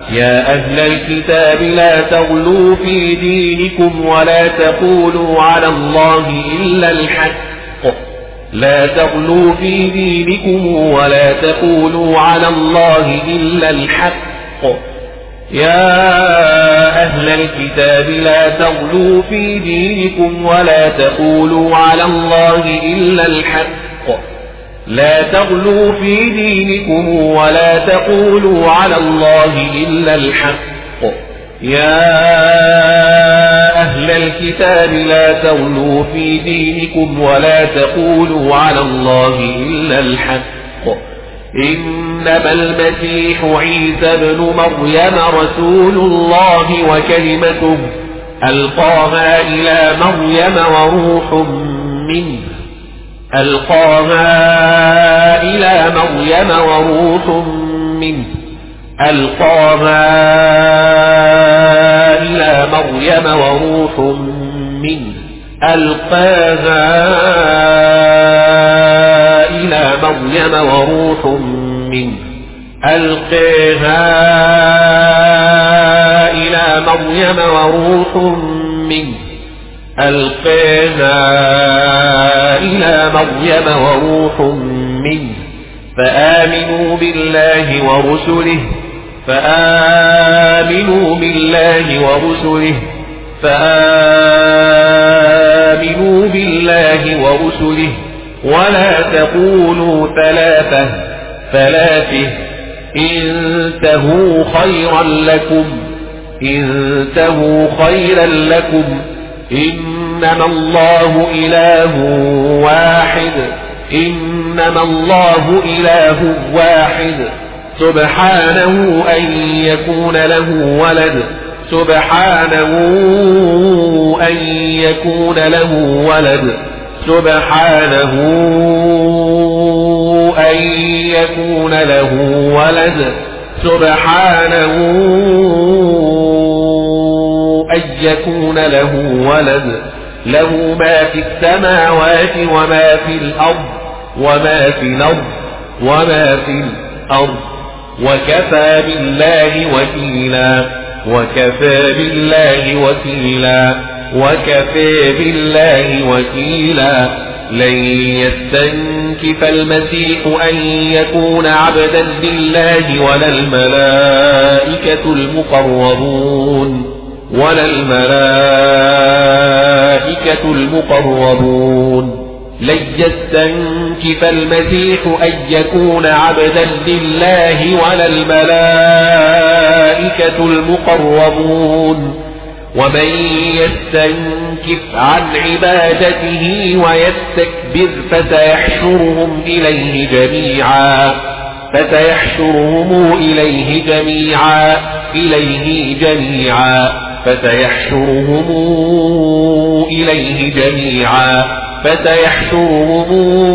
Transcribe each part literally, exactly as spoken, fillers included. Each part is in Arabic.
يا أهل الكتاب لا تغلوا في دينكم ولا تقولوا على الله إلا الحق لا تغلوا في دينكم ولا تقولوا على الله إلا الحق يا أهل الكتاب لا تغلوا في دينكم ولا تقولوا على الله إلا الحق لا تغلوا في دينكم ولا تقولوا على الله إلا الحق يا أهل الكتاب لا تغلوا في دينكم ولا تقولوا على الله إلا الحق إنما المسيح عيسى بن مريم رسول الله وكلمته ألقاها إلى مريم وروح منه ألقاها إلى مريم وروح منه ألقاها إلى مريم وروح منه ألقاها إلى مريم وروح منه ألقاها إلى مريم وروح منه ألقاها إلى مريم وروح منه فآمنوا بالله ورسله فآمنوا بالله ورسله فآمنوا بالله ورسله ولا تقولوا ثلاثة ثلاثة انتهوا خيرا لكم انتهوا خيرا لكم إنما الله إله واحد إنما الله إله واحد سبحانه أن يكون له ولد سبحانه أن يكون له ولد سبحانه أن يكون له ولد سبحانه أن يكون له ولد له ما في السماوات وما في الأرض وما في الأرض وما في الأرض وكفى بالله وكيلا وكفى بالله وكيلا وكفى بالله وكيلا لن يستنكف المسيح أن يكون عبدا لله ولا الملائكة المقربون ولا الملائكة المقربون لن يستنكف المسيح أن يكون عبدا لله ولا الملائكة المقربون ومن يستنكف عن عبادته ويستكبر فسيحشرهم إليه جميعا فسيحشرهم إليه جميعا إليه جميعا فسيحشرهم إليه جميعا فسيحشرهم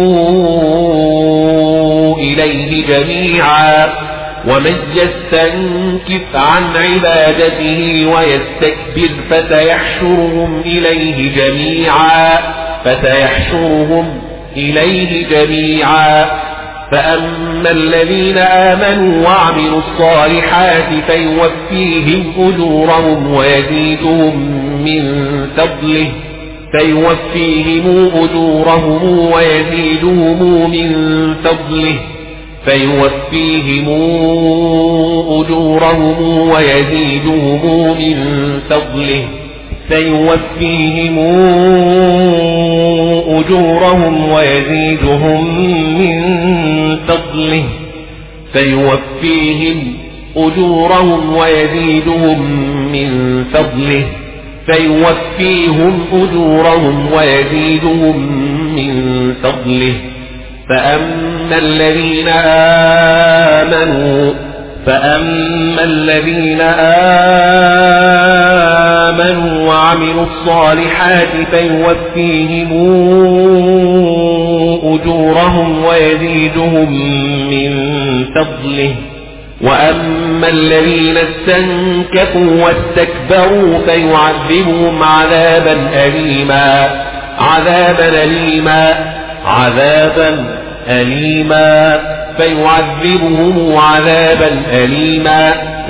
إليه جميعا ومن يستنكف عن عبادته ويستكبر فسيحشرهم إليه جميعا فسيحشرهم إليه جميعا فأما الذين آمنوا وعملوا الصالحات فيوفيهم أجورهم ويزيدهم من فضله فيوفيهم أجورهم ويزيدهم من فضله فيوفيهم أجورهم ويزيدهم من فضله فيوفيهم أجورهم ويزيدهم من فضله فيوفيهم أجورهم ويزيدهم من فضله فيوفيهم أجورهم ويزيدهم من فضله فأما الذين آمنوا فأما الذين آمنوا وعملوا الصالحات فيوفيهم أجورهم ويزيدهم من فضله وأما الذين استنكفوا واستكبروا فيعذبهم عذابا أليما عذابا أليما عذابا أليما فيعذبهم عذابا أليما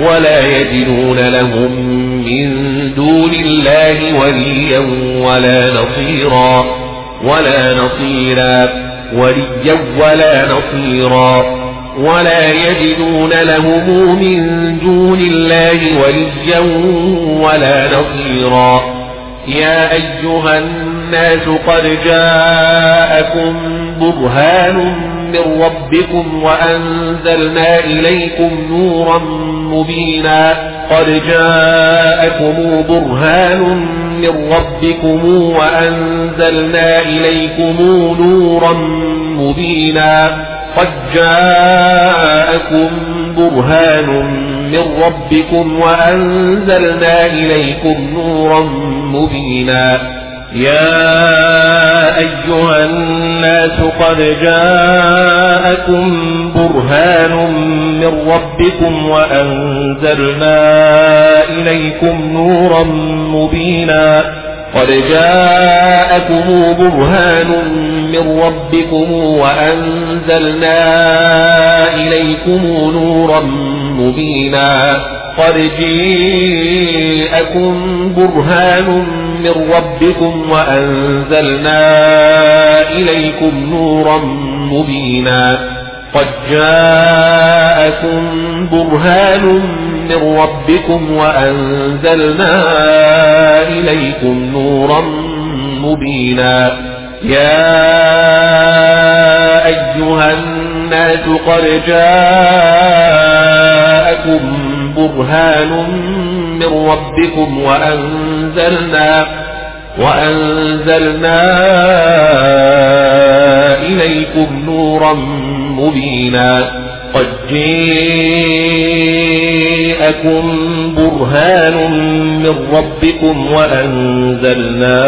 ولا يجدون لهم من دون الله وليا ولا نصيرا ولا نصيرا وليا ولا نصيرا ولا يجدون لهم من دون الله وليا ولا نصيرا. يا أيها الناس قد جاءكم برهان من ربكم وأنزلنا إليكم نورا مبينا قد جاءكم برهان من ربكم وأنزلنا إليكم نورا مبينا قد جاءكم برهان من ربكم وأنزلنا إليكم نورا مبينا. يا أيها الناس قد جاءكم برهان من ربكم وأنزلنا إليكم نورا مبينا قد جاءكم برهان من ربكم وأنزلنا إليكم نورا مبينا قد جاءكم برهان من ربكم وأنزلنا إليكم نورا مبينا قد جاءكم برهان من ربكم وأنزلنا إليكم نورا مبينا. يا أيها الناس قد جاءكم برهان من ربكم وأنزلنا وأنزلنا إليكم نورا مبينا قد جاءكم برهان من ربكم وأنزلنا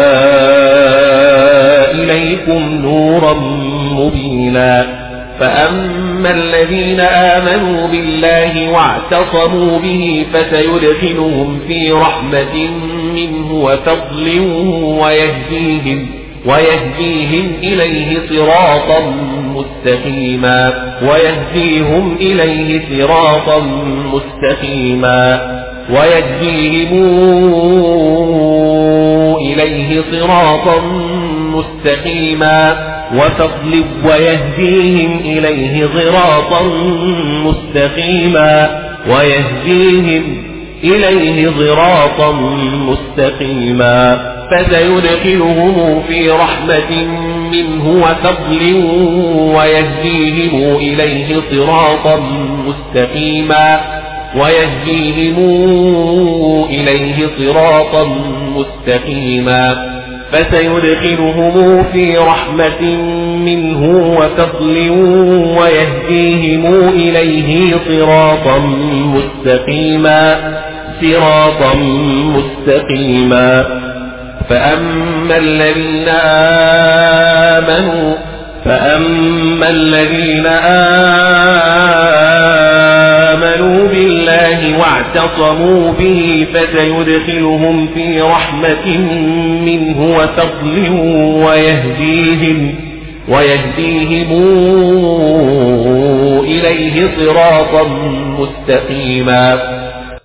إليكم نورا مبينا. فأما الذين آمنوا بالله واعتصموا به فسيدخلهم في رحمة منه وفضل ويهديهم ويهديهم إليه صراطا مستقيما ويهديهم إليه صراطا مستقيما ويهديهم إليه صراطا مستقيما وفضل ويهديهم إليه صراطا مستقيما ويهديهم إليه صراطا مستقيما. فسيدخلهم في رحمة منه وفضل ويهديهم إليه صراطا مستقيما ويهديهم إليه صراطا مستقيما. فسيدخلهم في رحمة منه وفضل ويهديهم إليه صراطا مستقيما صراطا مستقيما. فأما الذين آمنوا فأما الذين آمنوا بالله واعتصموا به فسيدخلهم في رحمة منه وفضل ويهديهم ويهديهم إليه صراطا مستقيما.